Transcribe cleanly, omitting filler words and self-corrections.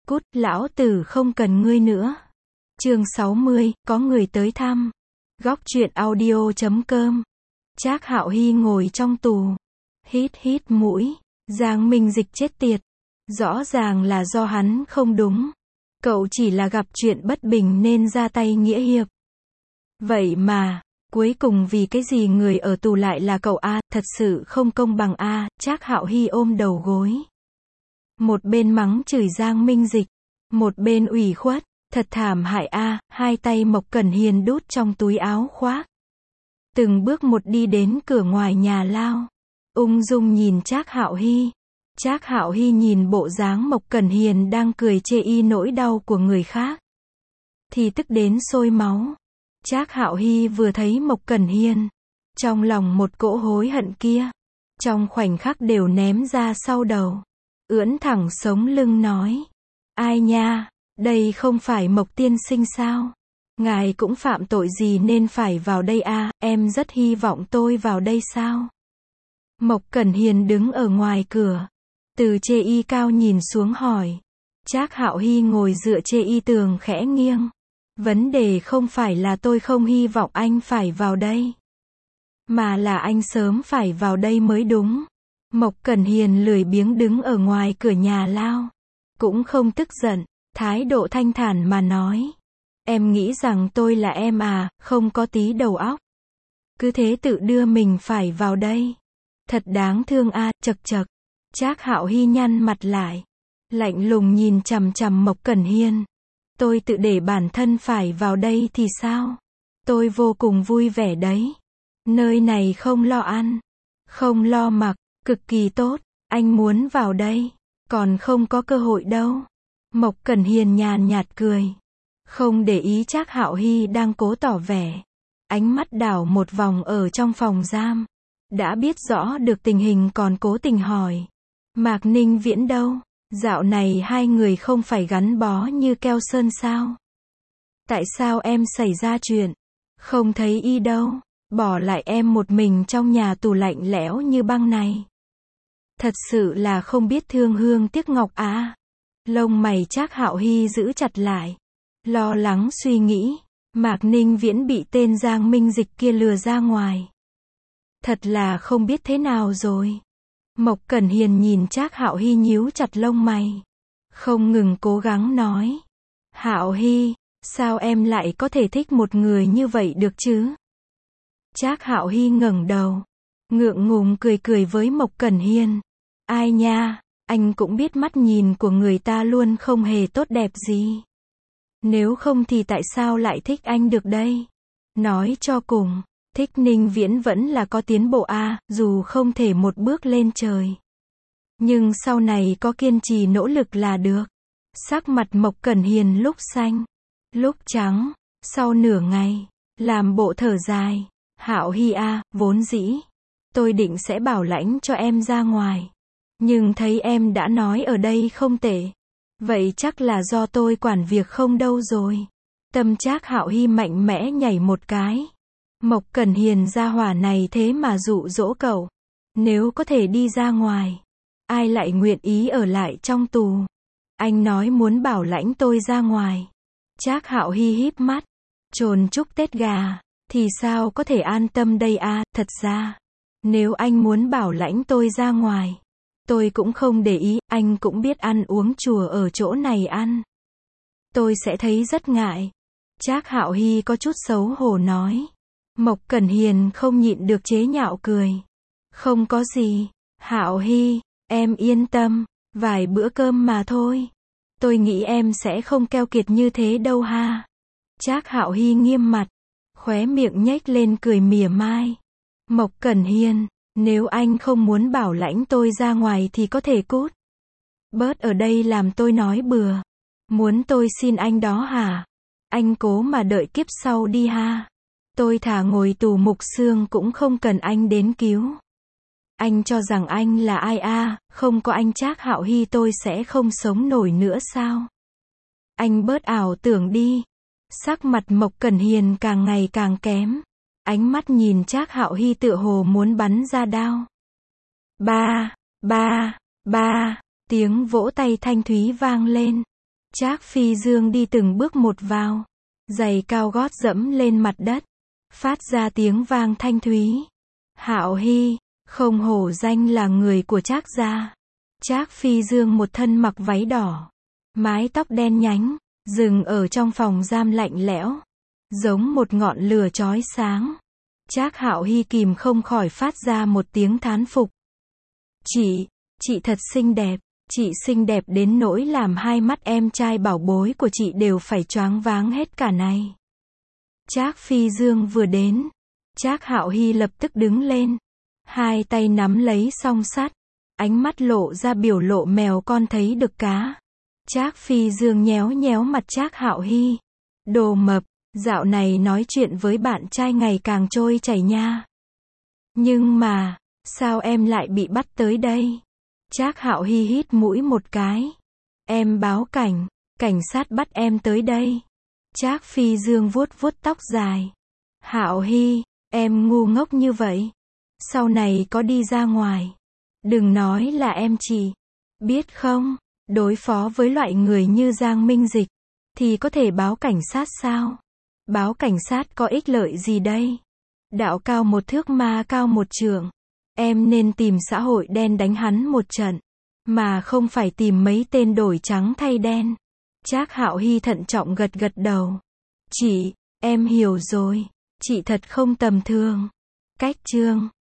Cút, lão tử không cần ngươi nữa. Chương 60, có người tới thăm. Góc truyện audio.com. Trác Hạo Hy ngồi trong tù. Hít hít mũi. Giang Minh Dịch chết tiệt. Rõ ràng là do hắn không đúng. Cậu chỉ là gặp chuyện bất bình nên ra tay nghĩa hiệp. Vậy mà, cuối cùng vì cái gì người ở tù lại là cậu a, thật sự không công bằng a. Trác Hạo Hy ôm đầu gối. Một bên mắng chửi Giang Minh Dịch, một bên ủy khuất, thật thảm hại a. Hai tay Mộc Cẩn Hiền đút trong túi áo khoác. Từng bước một đi đến cửa ngoài nhà lao, ung dung nhìn Trác Hạo Hy. Trác Hạo Hy nhìn bộ dáng Mộc Cẩn Hiền đang cười chê y nỗi đau của người khác, thì tức đến sôi máu. Trác Hạo Hy vừa thấy Mộc Cẩn Hiền, trong lòng một cỗ hối hận kia, trong khoảnh khắc đều ném ra sau đầu. Ưỡn thẳng sống lưng nói, ai nha, đây không phải Mộc tiên sinh sao? Ngài cũng phạm tội gì nên phải vào đây a, em rất hy vọng tôi vào đây sao? Mộc Cẩn Hiền đứng ở ngoài cửa, từ chê y cao nhìn xuống hỏi. Trác Hạo Hy ngồi dựa chê y tường khẽ nghiêng. Vấn đề không phải là tôi không hy vọng anh phải vào đây, mà là anh sớm phải vào đây mới đúng. Mộc Cẩn Hiền lười biếng đứng ở ngoài cửa nhà lao, cũng không tức giận, thái độ thanh thản mà nói. Em nghĩ rằng tôi là em à, không có tí đầu óc. Cứ thế tự đưa mình phải vào đây. Thật đáng thương a, chậc chậc. Trác Hạo Hy nhăn mặt lại, lạnh lùng nhìn chằm chằm Mộc Cẩn Hiền. Tôi tự để bản thân phải vào đây thì sao? Tôi vô cùng vui vẻ đấy. Nơi này không lo ăn, không lo mặc, cực kỳ tốt. Anh muốn vào đây, còn không có cơ hội đâu. Mộc Cẩn Hiền nhàn nhạt cười, không để ý Trác Hạo Hy đang cố tỏ vẻ. Ánh mắt đảo một vòng ở trong phòng giam. Đã biết rõ được tình hình còn cố tình hỏi. Mạc Ninh Viễn đâu? Dạo này hai người không phải gắn bó như keo sơn sao? Tại sao em xảy ra chuyện? Không thấy y đâu. Bỏ lại em một mình trong nhà tù lạnh lẽo như băng này. Thật sự là không biết thương hương tiếc ngọc à. Lông mày Trác Hạo Hy giữ chặt lại, lo lắng suy nghĩ. Mạc Ninh Viễn bị tên Giang Minh Dịch kia lừa ra ngoài. Thật là không biết thế nào rồi. Mộc Cẩn Hiền nhìn Trác Hạo Hy nhíu chặt lông mày, không ngừng cố gắng nói. Hạo Hy, sao em lại có thể thích một người như vậy được chứ? Trác Hạo Hy ngẩng đầu, ngượng ngùng cười cười với Mộc Cẩn Hiền. Ai nha, anh cũng biết mắt nhìn của người ta luôn không hề tốt đẹp gì. Nếu không thì tại sao lại thích anh được đây? Nói cho cùng, thích Ninh Viễn vẫn là có tiến bộ a, dù không thể một bước lên trời. Nhưng sau này có kiên trì nỗ lực là được. Sắc mặt Mộc Cẩn Hiền lúc xanh, lúc trắng, sau nửa ngày, làm bộ thở dài. Hạo Hy a, vốn dĩ tôi định sẽ bảo lãnh cho em ra ngoài, nhưng thấy em đã nói ở đây không tệ. Vậy chắc là do tôi quản việc không đâu rồi. Tâm Trác Hạo Hy mạnh mẽ nhảy một cái. Mộc Cẩn Hiền gia hỏa này thế mà dụ dỗ cậu. Nếu có thể đi ra ngoài, ai lại nguyện ý ở lại trong tù? Anh nói muốn bảo lãnh tôi ra ngoài. Trác Hạo Hy híp mắt, chồn chúc Tết gà, thì sao có thể an tâm đây a? Thật ra, nếu anh muốn bảo lãnh tôi ra ngoài, tôi cũng không để ý, anh cũng biết ăn uống chùa ở chỗ này ăn. Tôi sẽ thấy rất ngại. Trác Hạo Hy có chút xấu hổ nói. Mộc Cẩn Hiền không nhịn được chế nhạo cười. Không có gì, Hạo Hy, em yên tâm, vài bữa cơm mà thôi. Tôi nghĩ em sẽ không keo kiệt như thế đâu ha. Trác Hạo Hy nghiêm mặt, khóe miệng nhếch lên cười mỉa mai. Mộc Cẩn Hiền, nếu anh không muốn bảo lãnh tôi ra ngoài thì có thể cút. Bớt ở đây làm tôi nói bừa. Muốn tôi xin anh đó hả? Anh cố mà đợi kiếp sau đi ha. Tôi thà ngồi tù mục xương cũng không cần anh đến cứu. Anh cho rằng anh là ai a? Không có anh Trác Hạo Hy tôi sẽ không sống nổi nữa sao? Anh bớt ảo tưởng đi. Sắc mặt Mộc Cẩn Hiền càng ngày càng kém. Ánh mắt nhìn Trác Hạo Hy tựa hồ muốn bắn ra đao. Ba, ba, ba, tiếng vỗ tay thanh thúy vang lên. Trác Phi Dương đi từng bước một vào. Giày cao gót dẫm lên mặt đất. Phát ra tiếng vang thanh thúy. Hạo Hy, không hổ danh là người của Trác gia. Trác Phi Dương một thân mặc váy đỏ. Mái tóc đen nhánh, dừng ở trong phòng giam lạnh lẽo. Giống một ngọn lửa chói sáng. Trác Hạo Hy kìm không khỏi phát ra một tiếng thán phục. Chị thật xinh đẹp. Chị xinh đẹp đến nỗi làm hai mắt em trai bảo bối của chị đều phải choáng váng hết cả này. Trác Phi Dương vừa đến. Trác Hạo Hy lập tức đứng lên. Hai tay nắm lấy song sắt. Ánh mắt lộ ra biểu lộ mèo con thấy được cá. Trác Phi Dương nhéo nhéo mặt Trác Hạo Hy. Đồ mập, dạo này nói chuyện với bạn trai ngày càng trôi chảy nha. Nhưng mà, sao em lại bị bắt tới đây? Trác Hạo Hy hít mũi một cái. Em báo cảnh sát bắt em tới đây. Trác Phi Dương vuốt vuốt tóc dài. Hạo Hy, em ngu ngốc như vậy. Sau này có đi ra ngoài, đừng nói là em chị. Biết không, đối phó với loại người như Giang Minh Dịch, thì có thể báo cảnh sát sao? Báo cảnh sát có ích lợi gì đây? Đạo cao một thước ma cao một trượng. Em nên tìm xã hội đen đánh hắn một trận, mà không phải tìm mấy tên đổi trắng thay đen. Trác Hạo Hy thận trọng gật gật đầu. Chị, em hiểu rồi. Chị thật không tầm thường. Cách chương